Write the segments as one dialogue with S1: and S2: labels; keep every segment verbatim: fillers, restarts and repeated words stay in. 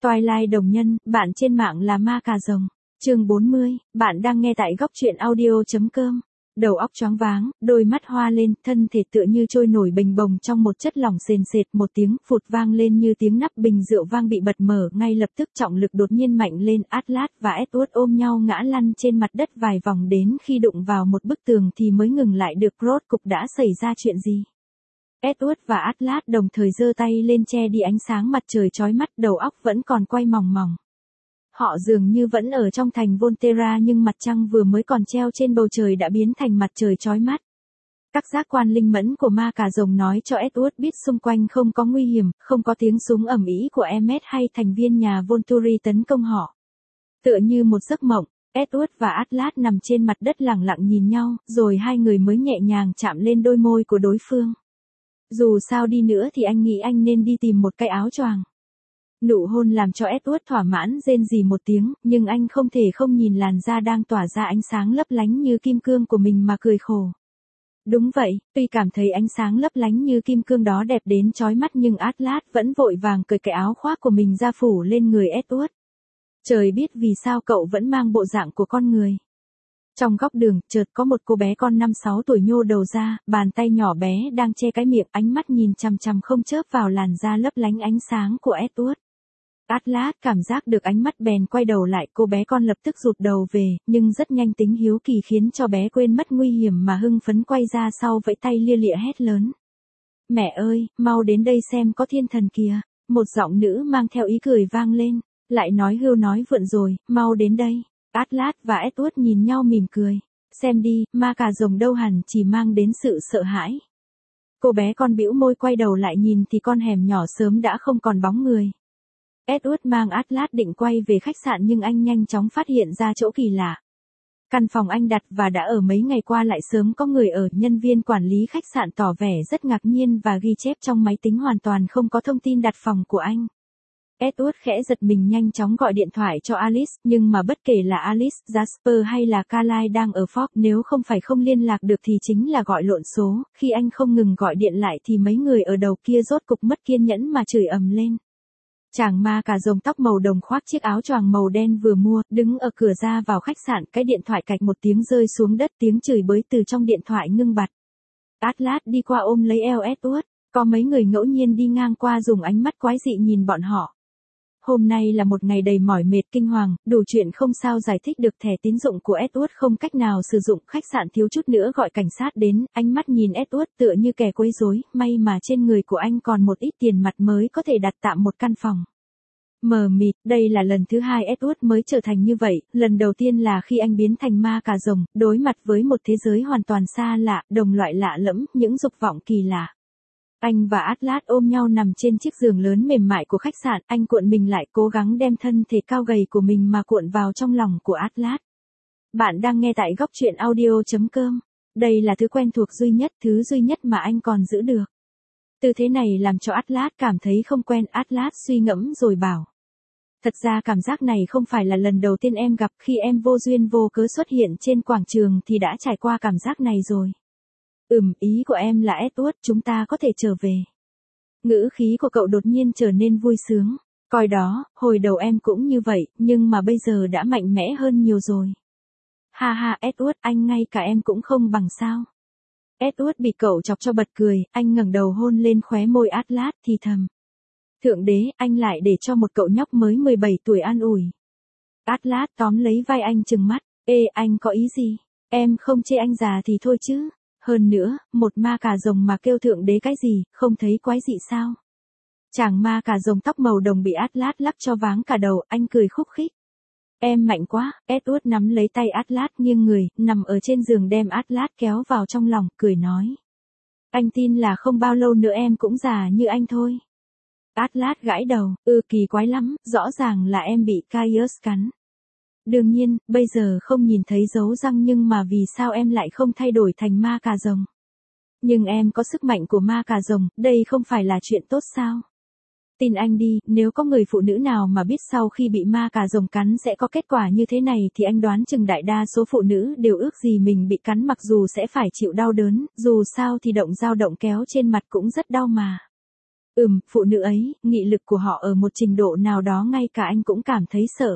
S1: Twilight đồng nhân, bạn trên mạng là ma cà rồng. Chương bốn mươi, bạn đang nghe tại góc truyện audio chấm com. Đầu óc choáng váng, đôi mắt hoa lên, thân thể tựa như trôi nổi bềnh bồng trong một chất lỏng sền sệt, một tiếng phụt vang lên như tiếng nắp bình rượu vang bị bật mở, ngay lập tức trọng lực đột nhiên mạnh lên, Atlas và Edward ôm nhau ngã lăn trên mặt đất vài vòng, đến khi đụng vào một bức tường thì mới ngừng lại được. Rốt cục đã xảy ra chuyện gì? Edward và Atlas đồng thời giơ tay lên che đi ánh sáng mặt trời chói mắt, đầu óc vẫn còn quay mòng mòng. Họ dường như vẫn ở trong thành Volterra, nhưng mặt trăng vừa mới còn treo trên bầu trời đã biến thành mặt trời chói mắt. Các giác quan linh mẫn của ma cà rồng nói cho Edward biết xung quanh không có nguy hiểm, không có tiếng súng ầm ĩ của Emmet hay thành viên nhà Volturi tấn công họ. Tựa như một giấc mộng, Edward và Atlas nằm trên mặt đất lặng lặng nhìn nhau, rồi hai người mới nhẹ nhàng chạm lên đôi môi của đối phương. Dù sao đi nữa thì anh nghĩ anh nên đi tìm một cái áo choàng. Nụ hôn làm cho Edward thỏa mãn rên rỉ một tiếng, nhưng anh không thể không nhìn làn da đang tỏa ra ánh sáng lấp lánh như kim cương của mình mà cười khổ. Đúng vậy, tuy cảm thấy ánh sáng lấp lánh như kim cương đó đẹp đến chói mắt, nhưng Atlas vẫn vội vàng cởi cái áo khoác của mình ra phủ lên người Edward. Trời biết vì sao cậu vẫn mang bộ dạng của con người. Trong góc đường, chợt có một cô bé con năm sáu tuổi nhô đầu ra, bàn tay nhỏ bé đang che cái miệng, ánh mắt nhìn chằm chằm không chớp vào làn da lấp lánh ánh sáng của Edward. Atlas cảm giác được ánh mắt bèn quay đầu lại, cô bé con lập tức rụt đầu về, nhưng rất nhanh tính hiếu kỳ khiến cho bé quên mất nguy hiểm mà hưng phấn quay ra sau vẫy tay lia lịa hét lớn. Mẹ ơi, mau đến đây xem có thiên thần kìa, một giọng nữ mang theo ý cười vang lên, lại nói hưu nói vượn rồi, mau đến đây. Atlas và Edward nhìn nhau mỉm cười, xem đi, ma cà rồng đâu hẳn chỉ mang đến sự sợ hãi. Cô bé con bĩu môi quay đầu lại nhìn thì con hẻm nhỏ sớm đã không còn bóng người. Edward mang Atlas định quay về khách sạn, nhưng anh nhanh chóng phát hiện ra chỗ kỳ lạ. Căn phòng anh đặt và đã ở mấy ngày qua lại sớm có người ở, nhân viên quản lý khách sạn tỏ vẻ rất ngạc nhiên và ghi chép trong máy tính hoàn toàn không có thông tin đặt phòng của anh. Edward khẽ giật mình, nhanh chóng gọi điện thoại cho Alice, nhưng mà bất kể là Alice, Jasper hay là Carly đang ở Fort, nếu không phải không liên lạc được thì chính là gọi lộn số. Khi anh không ngừng gọi điện lại thì mấy người ở đầu kia rốt cục mất kiên nhẫn mà chửi ầm lên. Chàng ma cà rồng tóc màu đồng khoác chiếc áo choàng màu đen vừa mua, đứng ở cửa ra vào khách sạn, cái điện thoại cạch một tiếng rơi xuống đất, tiếng chửi bới từ trong điện thoại ngưng bặt. Atlas đi qua ôm lấy eo Edward, có mấy người ngẫu nhiên đi ngang qua dùng ánh mắt quái dị nhìn bọn họ. Hôm nay là một ngày đầy mỏi mệt kinh hoàng, đủ chuyện không sao giải thích được. Thẻ tín dụng của Edward không cách nào sử dụng, khách sạn thiếu chút nữa gọi cảnh sát đến, ánh mắt nhìn Edward tựa như kẻ quấy rối, may mà trên người của anh còn một ít tiền mặt mới có thể đặt tạm một căn phòng. Mờ mịt, đây là lần thứ hai Edward mới trở thành như vậy, lần đầu tiên là khi anh biến thành ma cà rồng, đối mặt với một thế giới hoàn toàn xa lạ, đồng loại lạ lẫm, những dục vọng kỳ lạ. Anh và Atlas ôm nhau nằm trên chiếc giường lớn mềm mại của khách sạn, anh cuộn mình lại, cố gắng đem thân thể cao gầy của mình mà cuộn vào trong lòng của Atlas. Bạn đang nghe tại góc truyện audio chấm com. Đây là thứ quen thuộc duy nhất, thứ duy nhất mà anh còn giữ được. Tư thế này làm cho Atlas cảm thấy không quen. Atlas suy ngẫm rồi bảo. Thật ra cảm giác này không phải là lần đầu tiên em gặp, khi em vô duyên vô cớ xuất hiện trên quảng trường thì đã trải qua cảm giác này rồi. Ừm, ý của em là Edward, chúng ta có thể trở về. Ngữ khí của cậu đột nhiên trở nên vui sướng. Coi đó, hồi đầu em cũng như vậy, nhưng mà bây giờ đã mạnh mẽ hơn nhiều rồi. Ha ha Edward, anh ngay cả em cũng không bằng sao. Edward bị cậu chọc cho bật cười, anh ngẩng đầu hôn lên khóe môi Atlas thì thầm. Thượng đế, anh lại để cho một cậu nhóc mới mười bảy tuổi an ủi. Atlas tóm lấy vai anh trừng mắt, ê anh có ý gì, em không chê anh già thì thôi chứ. Hơn nữa, một ma cà rồng mà kêu thượng đế cái gì, không thấy quái dị sao? Chàng ma cà rồng tóc màu đồng bị Atlas lắp cho váng cả đầu, anh cười khúc khích. Em mạnh quá, Edward nắm lấy tay Atlas nghiêng người, nằm ở trên giường đem Atlas kéo vào trong lòng, cười nói. Anh tin là không bao lâu nữa em cũng già như anh thôi. Atlas gãi đầu, ừ kỳ quái lắm, rõ ràng là em bị Caius cắn. Đương nhiên, bây giờ không nhìn thấy dấu răng, nhưng mà vì sao em lại không thay đổi thành ma cà rồng? Nhưng em có sức mạnh của ma cà rồng, đây không phải là chuyện tốt sao? Tin anh đi, nếu có người phụ nữ nào mà biết sau khi bị ma cà rồng cắn sẽ có kết quả như thế này thì anh đoán chừng đại đa số phụ nữ đều ước gì mình bị cắn, mặc dù sẽ phải chịu đau đớn, dù sao thì động dao động kéo trên mặt cũng rất đau mà. Ừm, phụ nữ ấy, nghị lực của họ ở một trình độ nào đó ngay cả anh cũng cảm thấy sợ.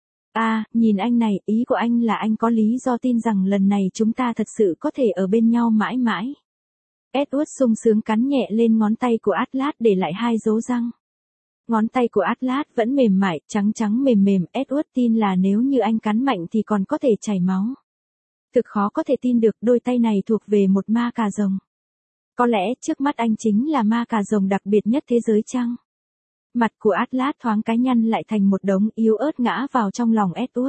S1: À, nhìn anh này, ý của anh là anh có lý do tin rằng lần này chúng ta thật sự có thể ở bên nhau mãi mãi. Edward sung sướng cắn nhẹ lên ngón tay của Atlas để lại hai dấu răng. Ngón tay của Atlas vẫn mềm mại, trắng trắng mềm mềm, Edward tin là nếu như anh cắn mạnh thì còn có thể chảy máu. Thực khó có thể tin được đôi tay này thuộc về một ma cà rồng. Có lẽ trước mắt anh chính là ma cà rồng đặc biệt nhất thế giới chăng? Mặt của Atlas thoáng cái nhăn lại thành một đống yếu ớt ngã vào trong lòng Edward.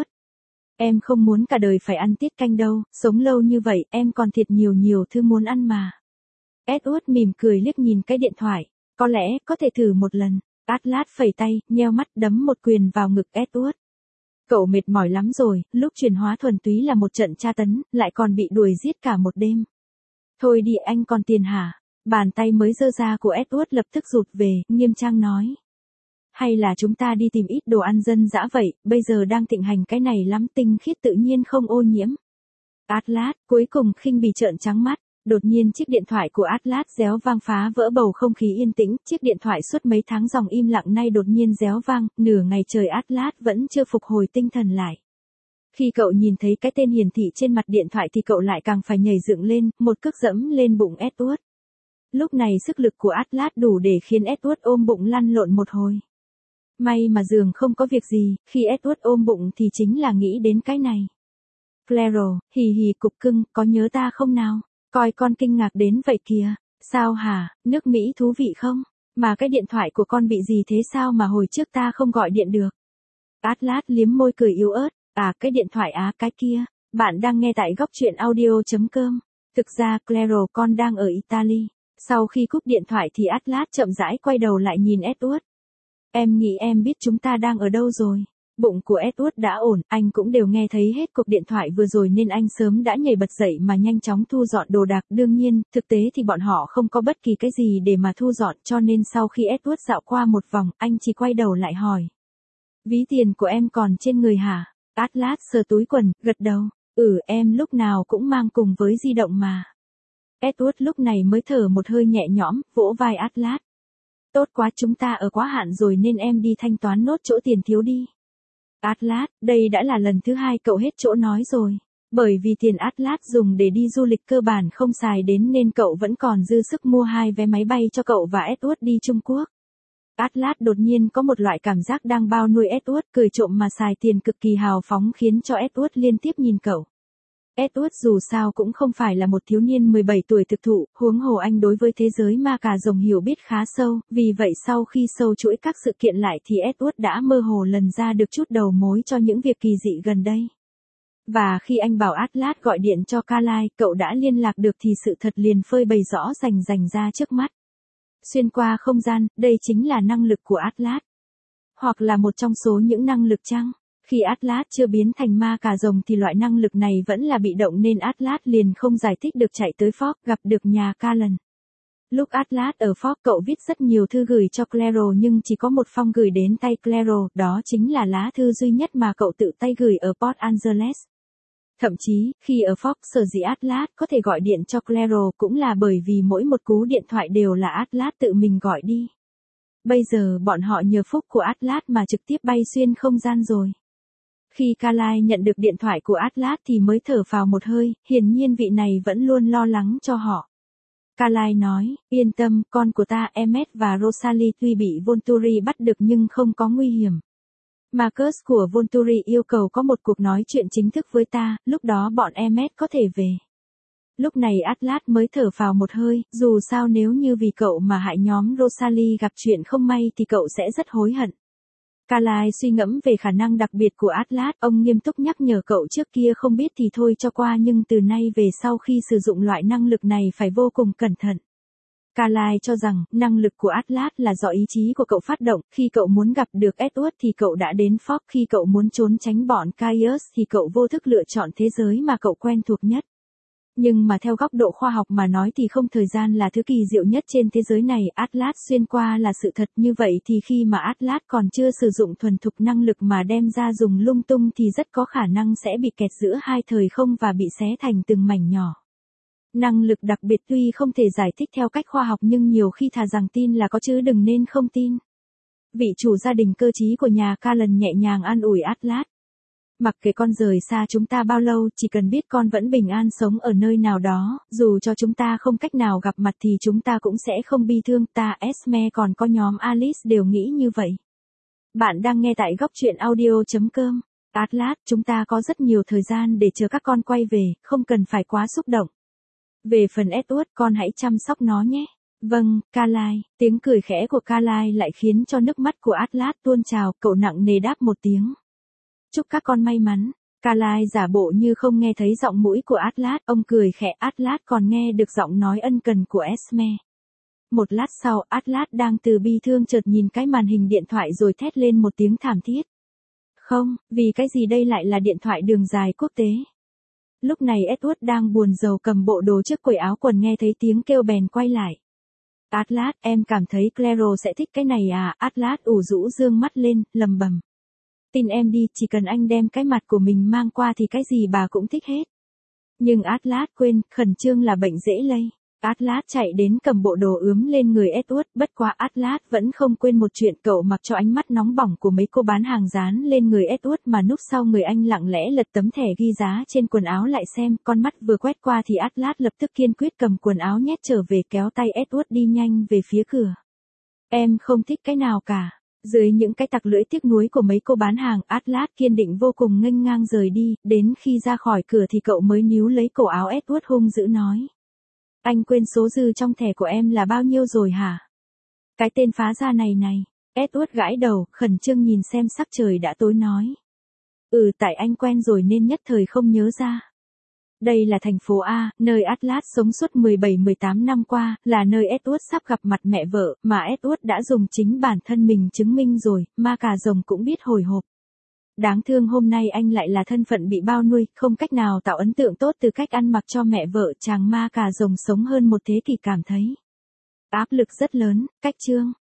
S1: Em không muốn cả đời phải ăn tiết canh đâu, sống lâu như vậy em còn thiệt nhiều nhiều thứ muốn ăn mà. Edward mỉm cười liếc nhìn cái điện thoại, có lẽ có thể thử một lần. Atlas phẩy tay, nheo mắt đấm một quyền vào ngực Edward. Cậu mệt mỏi lắm rồi, lúc chuyển hóa thuần túy là một trận tra tấn, lại còn bị đuổi giết cả một đêm. Thôi đi anh còn tiền hả? Bàn tay mới giơ ra của Edward lập tức rụt về, nghiêm trang nói. Hay là chúng ta đi tìm ít đồ ăn dân dã vậy, bây giờ đang thịnh hành cái này lắm, tinh khiết tự nhiên không ô nhiễm. Atlas, cuối cùng khinh bỉ trợn trắng mắt. Đột nhiên chiếc điện thoại của Atlas réo vang phá vỡ bầu không khí yên tĩnh, chiếc điện thoại suốt mấy tháng dòng im lặng nay đột nhiên réo vang, nửa ngày trời Atlas vẫn chưa phục hồi tinh thần lại. Khi cậu nhìn thấy cái tên hiển thị trên mặt điện thoại thì cậu lại càng phải nhảy dựng lên, một cước dẫm lên bụng Edward. Lúc này sức lực của Atlas đủ để khiến Edward ôm bụng lăn lộn một hồi. May mà giường không có việc gì, khi Edward ôm bụng thì chính là nghĩ đến cái này. Claire, hì hì cục cưng, có nhớ ta không nào? Coi con kinh ngạc đến vậy kìa. Sao hả, nước Mỹ thú vị không? Mà cái điện thoại của con bị gì thế sao mà hồi trước ta không gọi điện được? Atlas liếm môi cười yếu ớt. À, cái điện thoại á, cái kia. Bạn đang nghe tại góc truyện audio.com. Thực ra Claire con đang ở Italy. Sau khi cúp điện thoại thì Atlas chậm rãi quay đầu lại nhìn Edward. Em nghĩ em biết chúng ta đang ở đâu rồi. Bụng của Edward đã ổn, anh cũng đều nghe thấy hết cuộc điện thoại vừa rồi nên anh sớm đã nhảy bật dậy mà nhanh chóng thu dọn đồ đạc. Đương nhiên, thực tế thì bọn họ không có bất kỳ cái gì để mà thu dọn cho nên sau khi Edward dạo qua một vòng, anh chỉ quay đầu lại hỏi. Ví tiền của em còn trên người hả? Atlas sờ túi quần, gật đầu. Ừ, em lúc nào cũng mang cùng với di động mà. Edward lúc này mới thở một hơi nhẹ nhõm, vỗ vai Atlas. Tốt quá, chúng ta ở quá hạn rồi nên em đi thanh toán nốt chỗ tiền thiếu đi. Atlas, đây đã là lần thứ hai cậu hết chỗ nói rồi. Bởi vì tiền Atlas dùng để đi du lịch cơ bản không xài đến nên cậu vẫn còn dư sức mua hai vé máy bay cho cậu và Edward đi Trung Quốc. Atlas đột nhiên có một loại cảm giác đang bao nuôi Edward, cười trộm mà xài tiền cực kỳ hào phóng khiến cho Edward liên tiếp nhìn cậu. Edward dù sao cũng không phải là một thiếu niên mười bảy tuổi thực thụ, huống hồ anh đối với thế giới ma cà rồng hiểu biết khá sâu, vì vậy sau khi sâu chuỗi các sự kiện lại thì Edward đã mơ hồ lần ra được chút đầu mối cho những việc kỳ dị gần đây. Và khi anh bảo Atlas gọi điện cho Carly, cậu đã liên lạc được thì sự thật liền phơi bày rõ rành rành ra trước mắt. Xuyên qua không gian, đây chính là năng lực của Atlas. Hoặc là một trong số những năng lực chăng? Khi Atlas chưa biến thành ma cà rồng thì loại năng lực này vẫn là bị động nên Atlas liền không giải thích được chạy tới Ford gặp được nhà Callan. Lúc Atlas ở Ford cậu viết rất nhiều thư gửi cho Claire nhưng chỉ có một phong gửi đến tay Claire, đó chính là lá thư duy nhất mà cậu tự tay gửi ở Port Angeles. Thậm chí, khi ở Fox sở dĩ Atlas có thể gọi điện cho Claire cũng là bởi vì mỗi một cú điện thoại đều là Atlas tự mình gọi đi. Bây giờ bọn họ nhờ phúc của Atlas mà trực tiếp bay xuyên không gian rồi. Khi Carly nhận được điện thoại của Atlas thì mới thở phào một hơi, hiển nhiên vị này vẫn luôn lo lắng cho họ. Carly nói, yên tâm, con của ta Emmet và Rosalie tuy bị Volturi bắt được nhưng không có nguy hiểm. Marcus của Volturi yêu cầu có một cuộc nói chuyện chính thức với ta, lúc đó bọn Emmet có thể về. Lúc này Atlas mới thở phào một hơi, dù sao nếu như vì cậu mà hại nhóm Rosalie gặp chuyện không may thì cậu sẽ rất hối hận. Carly suy ngẫm về khả năng đặc biệt của Atlas, ông nghiêm túc nhắc nhở cậu trước kia không biết thì thôi cho qua nhưng từ nay về sau khi sử dụng loại năng lực này phải vô cùng cẩn thận. Carly cho rằng, năng lực của Atlas là do ý chí của cậu phát động, khi cậu muốn gặp được Edward thì cậu đã đến Fox, khi cậu muốn trốn tránh bọn Caius thì cậu vô thức lựa chọn thế giới mà cậu quen thuộc nhất. Nhưng mà theo góc độ khoa học mà nói thì không, thời gian là thứ kỳ diệu nhất trên thế giới này, Atlas xuyên qua là sự thật, như vậy thì khi mà Atlas còn chưa sử dụng thuần thục năng lực mà đem ra dùng lung tung thì rất có khả năng sẽ bị kẹt giữa hai thời không và bị xé thành từng mảnh nhỏ. Năng lực đặc biệt tuy không thể giải thích theo cách khoa học nhưng nhiều khi thà rằng tin là có chứ đừng nên không tin. Vị chủ gia đình cơ trí của nhà Callan nhẹ nhàng an ủi Atlas. Mặc kệ con rời xa chúng ta bao lâu, chỉ cần biết con vẫn bình an sống ở nơi nào đó, dù cho chúng ta không cách nào gặp mặt thì chúng ta cũng sẽ không bi thương. Ta, Esme còn có nhóm Alice đều nghĩ như vậy. Bạn đang nghe tại góc truyện audio chấm com. Atlas, chúng ta có rất nhiều thời gian để chờ các con quay về, không cần phải quá xúc động. Về phần Edward, con hãy chăm sóc nó nhé. Vâng, Carlyle. Tiếng cười khẽ của Carlyle lại khiến cho nước mắt của Atlas tuôn trào, cậu nặng nề đáp một tiếng. Chúc các con may mắn. Carlyle giả bộ như không nghe thấy giọng mũi của Atlas, ông cười khẽ. Atlas còn nghe được giọng nói ân cần của Esme. Một lát sau, Atlas đang từ bi thương chợt nhìn cái màn hình điện thoại rồi thét lên một tiếng thảm thiết. Không, vì cái gì đây lại là điện thoại đường dài quốc tế. Lúc này Edward đang buồn rầu cầm bộ đồ trước quầy áo quần nghe thấy tiếng kêu bèn quay lại. Atlas, em cảm thấy Claire sẽ thích cái này à? Atlas ủ rũ dương mắt lên, lầm bầm. Tin em đi, chỉ cần anh đem cái mặt của mình mang qua thì cái gì bà cũng thích hết. Nhưng Atlas quên, khẩn trương là bệnh dễ lây. Atlas chạy đến cầm bộ đồ ướm lên người Edward, bất quá Atlas vẫn không quên một chuyện, cậu mặc cho ánh mắt nóng bỏng của mấy cô bán hàng dán lên người Edward mà núp sau người anh lặng lẽ lật tấm thẻ ghi giá trên quần áo lại xem, con mắt vừa quét qua thì Atlas lập tức kiên quyết cầm quần áo nhét trở về, kéo tay Edward đi nhanh về phía cửa. Em không thích cái nào cả. Dưới những cái tặc lưỡi tiếc nuối của mấy cô bán hàng, Atlas kiên định vô cùng nghênh ngang rời đi, đến khi ra khỏi cửa thì cậu mới níu lấy cổ áo Edward hung dữ nói. Anh quên số dư trong thẻ của em là bao nhiêu rồi hả? Cái tên phá gia này này. Edward gãi đầu, khẩn trương nhìn xem sắc trời đã tối nói. Ừ, tại anh quen rồi nên nhất thời không nhớ ra. Đây là thành phố A, nơi Atlas sống suốt mười bảy mười tám năm qua, là nơi Edward sắp gặp mặt mẹ vợ, mà Edward đã dùng chính bản thân mình chứng minh rồi, ma cà rồng cũng biết hồi hộp. Đáng thương hôm nay anh lại là thân phận bị bao nuôi, không cách nào tạo ấn tượng tốt từ cách ăn mặc cho mẹ vợ, chàng ma cà rồng sống hơn một thế kỷ cảm thấy. Áp lực rất lớn, cách chương.